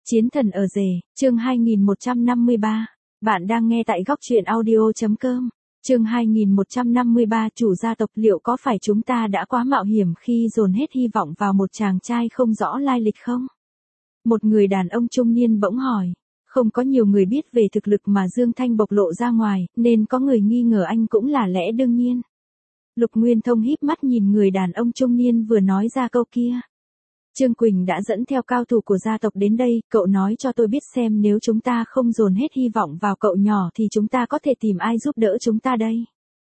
Chiến thần ở rể, chương 2153. Bạn đang nghe tại góc truyện audio.com. Chương 2153 chủ gia tộc liệu có phải chúng ta đã quá mạo hiểm khi dồn hết hy vọng vào một chàng trai không rõ lai lịch không? Một người đàn ông trung niên bỗng hỏi. Không có nhiều người biết về thực lực mà Dương Thanh bộc lộ ra ngoài, nên có người nghi ngờ anh cũng là lẽ đương nhiên. Lục Nguyên Thông híp mắt nhìn người đàn ông trung niên vừa nói ra câu kia. Trương Quỳnh đã dẫn theo cao thủ của gia tộc đến đây, cậu nói cho tôi biết xem nếu chúng ta không dồn hết hy vọng vào cậu nhỏ thì chúng ta có thể tìm ai giúp đỡ chúng ta đây.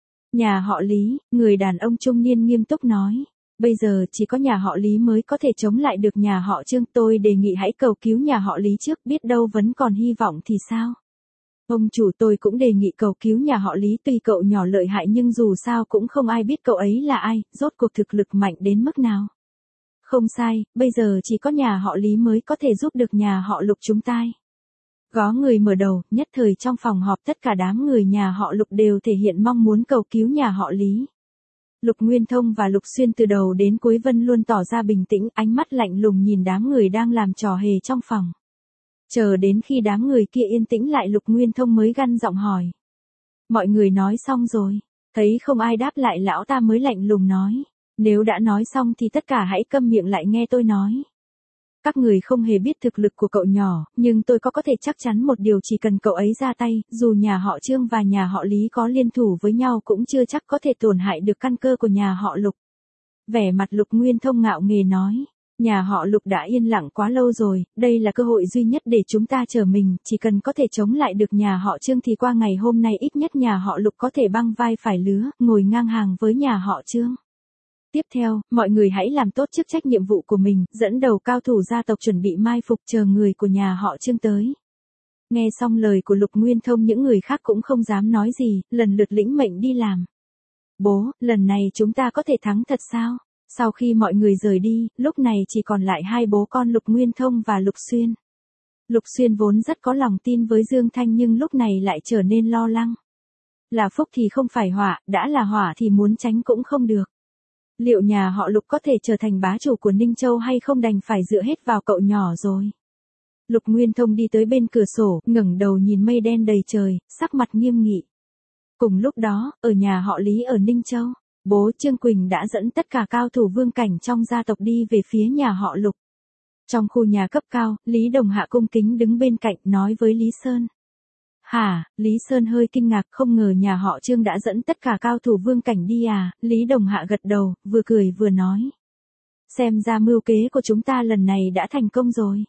Nhà họ Lý, người đàn ông trung niên nghiêm túc nói. Bây giờ chỉ có nhà họ Lý mới có thể chống lại được nhà họ Trương, tôi đề nghị hãy cầu cứu nhà họ Lý trước, biết đâu vẫn còn hy vọng thì sao. Ông chủ, tôi cũng đề nghị cầu cứu nhà họ Lý, tuy cậu nhỏ lợi hại nhưng dù sao cũng không ai biết cậu ấy là ai, rốt cuộc thực lực mạnh đến mức nào. Không sai, bây giờ chỉ có nhà họ Lý mới có thể giúp được nhà họ Lục chúng ta. Có người mở đầu, nhất thời trong phòng họp tất cả đám người nhà họ Lục đều thể hiện mong muốn cầu cứu nhà họ Lý. Lục Nguyên Thông và Lục Xuyên từ đầu đến cuối vẫn luôn tỏ ra bình tĩnh, ánh mắt lạnh lùng nhìn đám người đang làm trò hề trong phòng. Chờ đến khi đám người kia yên tĩnh lại, Lục Nguyên Thông mới gằn giọng hỏi. Mọi người nói xong rồi, thấy không ai đáp lại, lão ta mới lạnh lùng nói. Nếu đã nói xong thì tất cả hãy câm miệng lại nghe tôi nói. Các người không hề biết thực lực của cậu nhỏ, nhưng tôi có thể chắc chắn một điều, chỉ cần cậu ấy ra tay, dù nhà họ Trương và nhà họ Lý có liên thủ với nhau cũng chưa chắc có thể tổn hại được căn cơ của nhà họ Lục. Vẻ mặt Lục Nguyên Thông ngạo nghễ nói. Nhà họ Lục đã yên lặng quá lâu rồi, đây là cơ hội duy nhất để chúng ta trở mình, chỉ cần có thể chống lại được nhà họ Trương thì qua ngày hôm nay ít nhất nhà họ Lục có thể băng vai phải lứa, ngồi ngang hàng với nhà họ Trương. Tiếp theo, mọi người hãy làm tốt chức trách nhiệm vụ của mình, dẫn đầu cao thủ gia tộc chuẩn bị mai phục chờ người của nhà họ Trương tới. Nghe xong lời của Lục Nguyên Thông, những người khác cũng không dám nói gì, lần lượt lĩnh mệnh đi làm. Bố, lần này chúng ta có thể thắng thật sao? Sau khi mọi người rời đi, lúc này chỉ còn lại hai bố con Lục Nguyên Thông và Lục Xuyên. Lục Xuyên vốn rất có lòng tin với Dương Thanh nhưng lúc này lại trở nên lo lắng. Là phúc thì không phải họa, đã là họa thì muốn tránh cũng không được. Liệu nhà họ Lục có thể trở thành bá chủ của Ninh Châu hay không, đành phải dựa hết vào cậu nhỏ rồi. Lục Nguyên Thông đi tới bên cửa sổ, ngẩng đầu nhìn mây đen đầy trời, sắc mặt nghiêm nghị. Cùng lúc đó, ở nhà họ Lý ở Ninh Châu, bố Trương Quỳnh đã dẫn tất cả cao thủ vương cảnh trong gia tộc đi về phía nhà họ Lục. Trong khu nhà cấp cao, Lý Đồng Hạ cung kính đứng bên cạnh nói với Lý Sơn. Hả, Lý Sơn hơi kinh ngạc, không ngờ nhà họ Trương đã dẫn tất cả cao thủ vương cảnh đi à. Lý Đồng Hạ gật đầu, vừa cười vừa nói. Xem ra mưu kế của chúng ta lần này đã thành công rồi.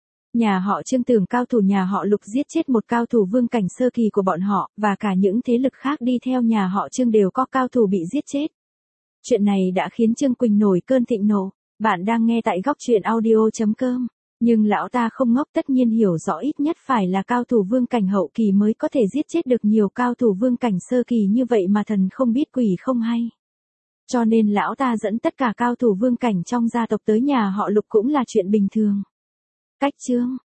Nhà họ Trương tưởng cao thủ nhà họ Lục giết chết một cao thủ vương cảnh sơ kỳ của bọn họ, và cả những thế lực khác đi theo nhà họ Trương đều có cao thủ bị giết chết. Chuyện này đã khiến Trương Quỳnh nổi cơn thịnh nộ. Bạn đang nghe tại góc truyện audio.com. Nhưng lão ta không ngốc, tất nhiên hiểu rõ ít nhất phải là cao thủ vương cảnh hậu kỳ mới có thể giết chết được nhiều cao thủ vương cảnh sơ kỳ như vậy mà thần không biết quỷ không hay. Cho nên lão ta dẫn tất cả cao thủ vương cảnh trong gia tộc tới nhà họ Lục cũng là chuyện bình thường. Cách chương